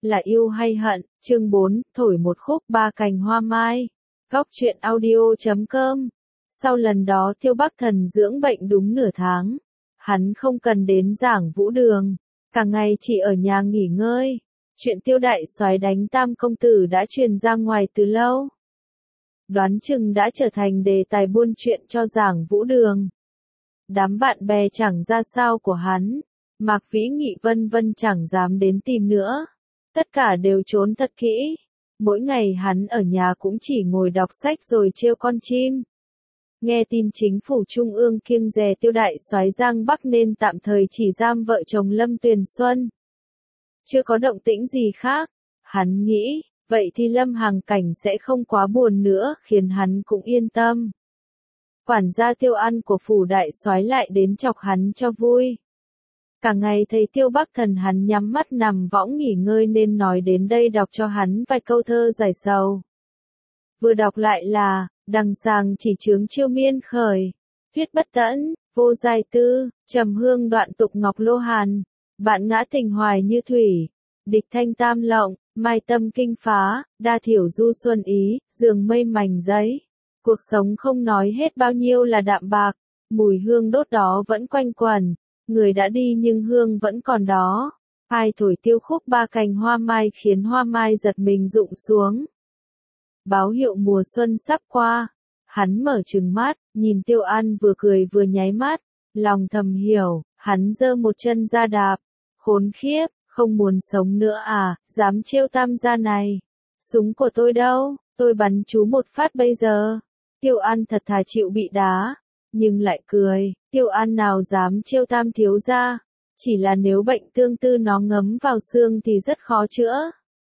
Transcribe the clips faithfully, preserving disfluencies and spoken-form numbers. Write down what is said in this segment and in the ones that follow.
là yêu hay hận, chương bốn, thổi một khúc ba cành hoa mai. Góc truyện audio chấm com. Sau lần đó Tiêu Bắc Thần dưỡng bệnh đúng nửa tháng. Hắn không cần đến giảng vũ đường, cả ngày chỉ ở nhà nghỉ ngơi. Chuyện Tiêu đại soái đánh Tam công tử đã truyền ra ngoài từ lâu. Đoán chừng đã trở thành đề tài buôn chuyện cho giảng vũ đường. Đám bạn bè chẳng ra sao của hắn, Mạc Vĩ Nghị vân vân chẳng dám đến tìm nữa. Tất cả đều trốn thật kỹ. Mỗi ngày hắn ở nhà cũng chỉ ngồi đọc sách rồi trêu con chim. Nghe tin chính phủ trung ương kiêng dè Tiêu đại soái Giang Bắc nên tạm thời chỉ giam vợ chồng Lâm Tuyền Xuân. Chưa có động tĩnh gì khác. Hắn nghĩ, vậy thì Lâm Hằng Cảnh sẽ không quá buồn nữa, khiến hắn cũng yên tâm. Quản gia Tiêu Ăn của phủ đại soái lại đến chọc hắn cho vui. Cả ngày thấy Tiêu Bắc Thần hắn nhắm mắt nằm võng nghỉ ngơi nên nói đến đây đọc cho hắn vài câu thơ giải sầu. Vừa đọc lại là, đằng sàng chỉ chướng chiêu miên khởi, viết bất tẫn, vô giai tư, trầm hương đoạn tục ngọc lô hàn, bạn ngã tình hoài như thủy, địch thanh tam lộng, mai tâm kinh phá, đa thiểu du xuân ý, giường mây mảnh giấy. Cuộc sống không nói hết bao nhiêu là đạm bạc, mùi hương đốt đó vẫn quanh quẩn, người đã đi nhưng hương vẫn còn đó. Ai thổi tiêu khúc ba cành hoa mai khiến hoa mai giật mình rụng xuống. Báo hiệu mùa xuân sắp qua. Hắn mở trừng mắt, nhìn Tiêu An vừa cười vừa nháy mắt, lòng thầm hiểu, hắn giơ một chân ra đạp. Khốn khiếp, không muốn sống nữa à, dám trêu Tam gia này. Súng của tôi đâu, tôi bắn chú một phát bây giờ. Tiêu An thật thà chịu bị đá, nhưng lại cười, Tiêu An nào dám trêu Tam thiếu gia, chỉ là nếu bệnh tương tư nó ngấm vào xương thì rất khó chữa.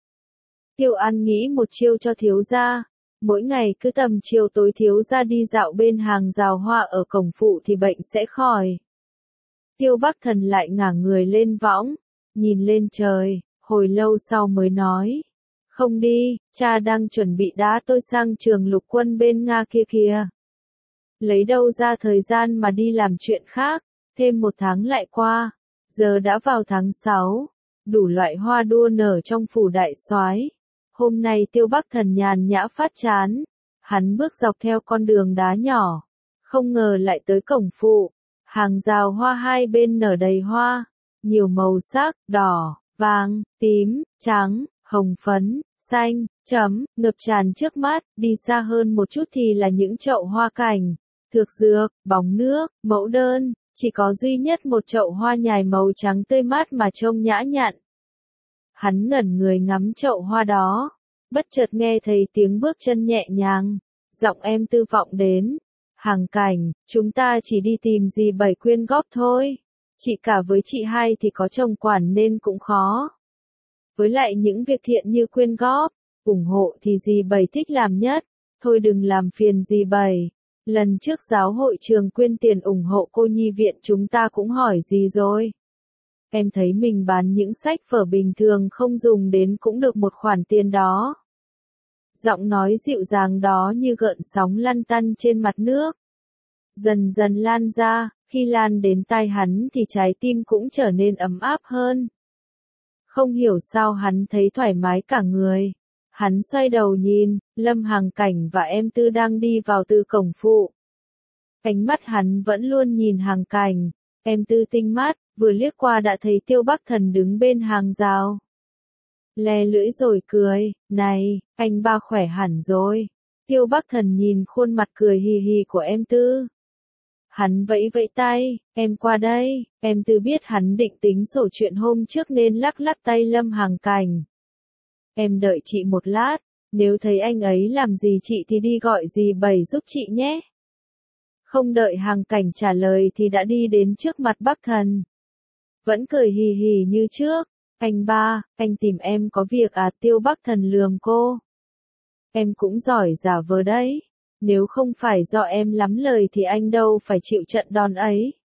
Tiêu An nghĩ một chiêu cho thiếu gia, mỗi ngày cứ tầm chiều tối thiếu gia đi dạo bên hàng rào hoa ở cổng phụ thì bệnh sẽ khỏi. Tiêu Bắc Thần lại ngả người lên võng, nhìn lên trời, hồi lâu sau mới nói. Không đi, cha đang chuẩn bị đá tôi sang trường lục quân bên Nga kia kìa. Lấy đâu ra thời gian mà đi làm chuyện khác, thêm một tháng lại qua, giờ đã vào tháng sáu, đủ loại hoa đua nở trong phủ đại soái. Hôm nay Tiêu Bắc Thần nhàn nhã phát chán, hắn bước dọc theo con đường đá nhỏ, không ngờ lại tới cổng phụ, hàng rào hoa hai bên nở đầy hoa, nhiều màu sắc, đỏ, vàng, tím, trắng, hồng phấn, xanh, chấm, ngập tràn trước mắt, đi xa hơn một chút thì là những chậu hoa cảnh, thược dược, bóng nước, mẫu đơn, chỉ có duy nhất một chậu hoa nhài màu trắng tươi mát mà trông nhã nhặn. Hắn ngẩn người ngắm chậu hoa đó, bất chợt nghe thấy tiếng bước chân nhẹ nhàng, giọng em Tư vọng đến. Hằng Cảnh, chúng ta chỉ đi tìm dì Bảy quyên góp thôi. Chị cả với chị hai thì có chồng quản nên cũng khó. Với lại những việc thiện như quyên góp, ủng hộ thì dì Bảy thích làm nhất. Thôi đừng làm phiền dì Bảy. Lần trước giáo hội trường quyên tiền ủng hộ cô nhi viện chúng ta cũng hỏi dì rồi. Em thấy mình bán những sách vở bình thường không dùng đến cũng được một khoản tiền đó. Giọng nói dịu dàng đó như gợn sóng lăn tăn trên mặt nước. Dần dần lan ra, khi lan đến tai hắn thì trái tim cũng trở nên ấm áp hơn. Không hiểu sao hắn thấy thoải mái cả người. Hắn xoay đầu nhìn, Lâm Hằng Cảnh và em Tư đang đi vào từ cổng phụ. Ánh mắt hắn vẫn luôn nhìn Hằng Cảnh, em Tư tinh mắt, vừa liếc qua đã thấy Tiêu Bắc Thần đứng bên hàng rào. Le lưỡi rồi cười, này, anh ba khỏe hẳn rồi. Tiêu Bắc Thần nhìn khuôn mặt cười hì hì của em Tư. Hắn vẫy vẫy tay, em qua đây, em Tư biết hắn định tính sổ chuyện hôm trước nên lắc lắc tay Lâm Hằng Cảnh. Em đợi chị một lát, nếu thấy anh ấy làm gì chị thì đi gọi dì Bảy giúp chị nhé. Không đợi Hằng Cảnh trả lời thì đã đi đến trước mặt Bắc Thần. Vẫn cười hì hì như trước. Anh ba, anh tìm em có việc à? Tiêu Bắc Thần lườm cô. Em cũng giỏi giả vờ đấy. Nếu không phải do em lắm lời thì anh đâu phải chịu trận đòn ấy.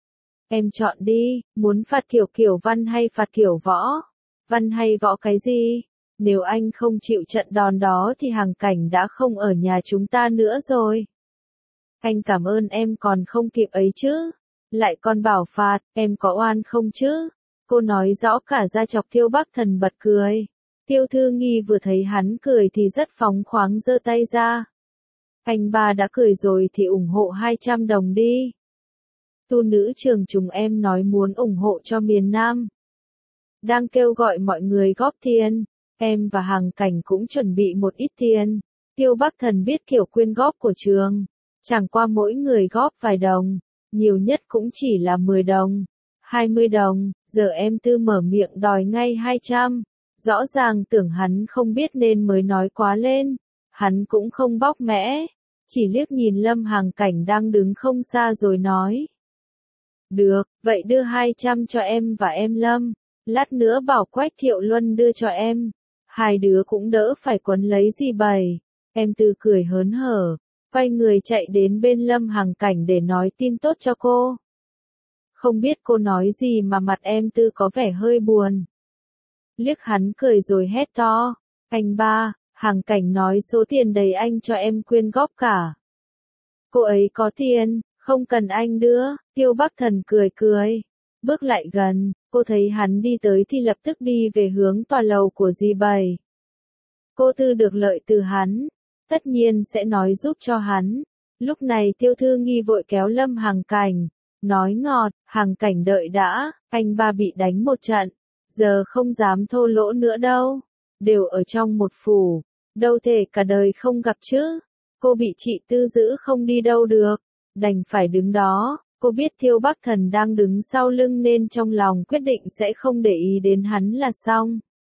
Em chọn đi, muốn phạt kiểu kiểu văn hay phạt kiểu võ? Văn hay võ cái gì? Nếu anh không chịu trận đòn đó thì Hằng Cảnh đã không ở nhà chúng ta nữa rồi. Anh cảm ơn em còn không kịp ấy chứ. Lại còn bảo phạt, em có oan không chứ? Cô nói rõ cả ra chọc Tiêu Bắc Thần bật cười. Tiêu Thư Nghi vừa thấy hắn cười thì rất phóng khoáng giơ tay ra. Anh ba đã cười rồi thì ủng hộ hai trăm đồng đi. Tu nữ trường chúng em nói muốn ủng hộ cho miền Nam. Đang kêu gọi mọi người góp tiền. Em và Hằng Cảnh cũng chuẩn bị một ít tiền. Tiêu Bắc Thần biết kiểu quyên góp của trường. Chẳng qua mỗi người góp vài đồng. Nhiều nhất cũng chỉ là mười đồng. hai mươi đồng. Giờ em Tư mở miệng đòi ngay hai trăm. Rõ ràng tưởng hắn không biết nên mới nói quá lên. Hắn cũng không bóc mẽ. Chỉ liếc nhìn Lâm Hằng Cảnh đang đứng không xa rồi nói. Được, vậy đưa hai trăm cho em và em Lâm. Lát nữa bảo Quách Thiệu Luân đưa cho em. Hai đứa cũng đỡ phải quấn lấy dì Bảy. Em Tư cười hớn hở. Quay người chạy đến bên Lâm Hằng Cảnh để nói tin tốt cho cô. Không biết cô nói gì mà mặt em Tư có vẻ hơi buồn. Liếc hắn cười rồi hét to. Anh ba, Hằng Cảnh nói số tiền đầy anh cho em quyên góp cả. Cô ấy có tiền, không cần anh đưa. Tiêu Bắc Thần cười cười. Bước lại gần, cô thấy hắn đi tới thì lập tức đi về hướng tòa lầu của dì Bảy. Cô Tư được lợi từ hắn, tất nhiên sẽ nói giúp cho hắn. Lúc này Tiêu Thư Nghi vội kéo Lâm Hằng Cảnh, nói ngọt, Hằng Cảnh đợi đã, anh ba bị đánh một trận, giờ không dám thô lỗ nữa đâu, đều ở trong một phủ, đâu thể cả đời không gặp chứ. Cô bị chị Tư giữ không đi đâu được, đành phải đứng đó. Cô biết Tiêu Bắc Thần đang đứng sau lưng nên trong lòng quyết định sẽ không để ý đến hắn là xong.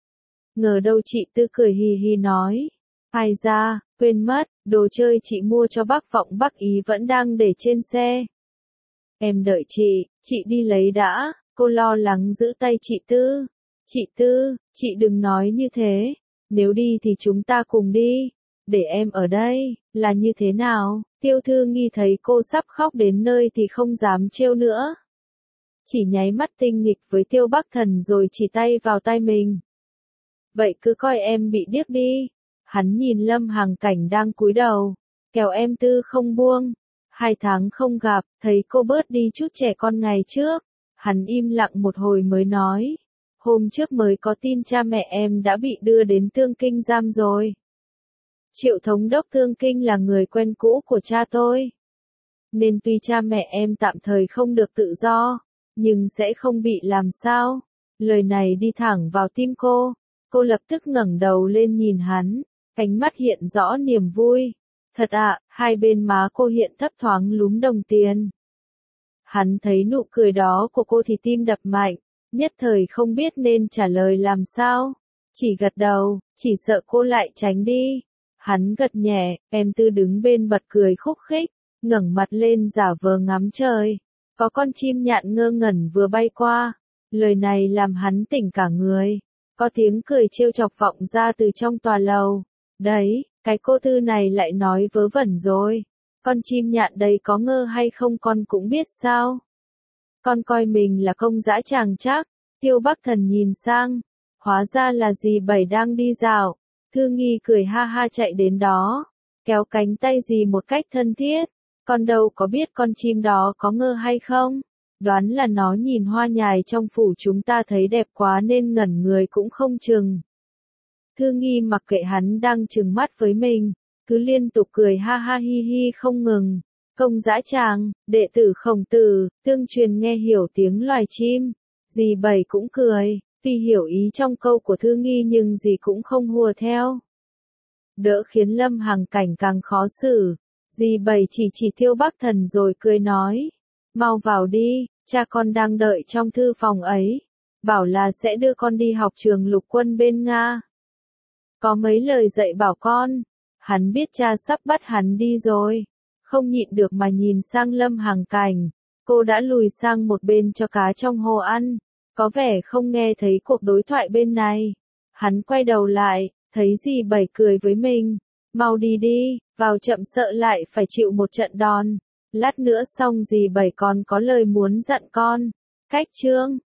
Ngờ đâu chị Tư cười hì hì nói. Ai ra, quên mất, đồ chơi chị mua cho bác Vọng bác Ý vẫn đang để trên xe. Em đợi chị, chị đi lấy đã. Cô lo lắng giữ tay chị Tư. Chị Tư, chị đừng nói như thế. Nếu đi thì chúng ta cùng đi. Để em ở đây, là như thế nào? Tiêu Thư Nghi thấy cô sắp khóc đến nơi thì không dám trêu nữa. Chỉ nháy mắt tinh nghịch với Tiêu Bắc Thần rồi chỉ tay vào tay mình. Vậy cứ coi em bị điếc đi. Hắn nhìn Lâm Hằng Cảnh đang cúi đầu. Kẻo em Tư không buông. Hai tháng không gặp, thấy cô bớt đi chút trẻ con ngày trước. Hắn im lặng một hồi mới nói. Hôm trước mới có tin cha mẹ em đã bị đưa đến Tương Kinh giam rồi. Triệu thống đốc Tương Kinh là người quen cũ của cha tôi. Nên tuy cha mẹ em tạm thời không được tự do, nhưng sẽ không bị làm sao. Lời này đi thẳng vào tim cô. Cô lập tức ngẩng đầu lên nhìn hắn, ánh mắt hiện rõ niềm vui. Thật ạ, à, hai bên má cô hiện thấp thoáng lúm đồng tiền. Hắn thấy nụ cười đó của cô thì tim đập mạnh, nhất thời không biết nên trả lời làm sao. Chỉ gật đầu, chỉ sợ cô lại tránh đi. Hắn gật nhẹ, em Tư đứng bên bật cười khúc khích, ngẩng mặt lên giả vờ ngắm trời. Có con chim nhạn ngơ ngẩn vừa bay qua. Lời này làm hắn tỉnh cả người. Có tiếng cười trêu chọc vọng ra từ trong tòa lầu. Đấy, cái cô Tư này lại nói vớ vẩn rồi. Con chim nhạn đây có ngơ hay không con cũng biết sao. Con coi mình là công dã tràng chắc. Tiêu Bắc Thần nhìn sang. Hóa ra là dì Bảy đang đi dạo. Thư Nghi cười ha ha chạy đến đó. Kéo cánh tay dì một cách thân thiết. Con đâu có biết con chim đó có ngơ hay không. Đoán là nó nhìn hoa nhài trong phủ chúng ta thấy đẹp quá nên ngẩn người cũng không chừng. Thư Nghi mặc kệ hắn đang trừng mắt với mình, cứ liên tục cười ha ha hi hi không ngừng. Công dã tràng, đệ tử Khổng Tử, tương truyền nghe hiểu tiếng loài chim. Dì Bảy cũng cười, tuy hiểu ý trong câu của Thư Nghi nhưng dì cũng không hùa theo. Đỡ khiến Lâm Hằng Cảnh càng khó xử. Dì Bảy chỉ chỉ Tiêu Bắc Thần rồi cười nói. Mau vào đi, cha con đang đợi trong thư phòng ấy. Bảo là sẽ đưa con đi học trường lục quân bên Nga. Có mấy lời dạy bảo con. Hắn biết cha sắp bắt hắn đi rồi. Không nhịn được mà nhìn sang Lâm Hằng Cảnh. Cô đã lùi sang một bên cho cá trong hồ ăn. Có vẻ không nghe thấy cuộc đối thoại bên này. Hắn quay đầu lại, thấy dì Bảy cười với mình. Mau đi đi, vào chậm sợ lại phải chịu một trận đòn. Lát nữa xong dì Bảy còn có lời muốn dặn con. Cách chương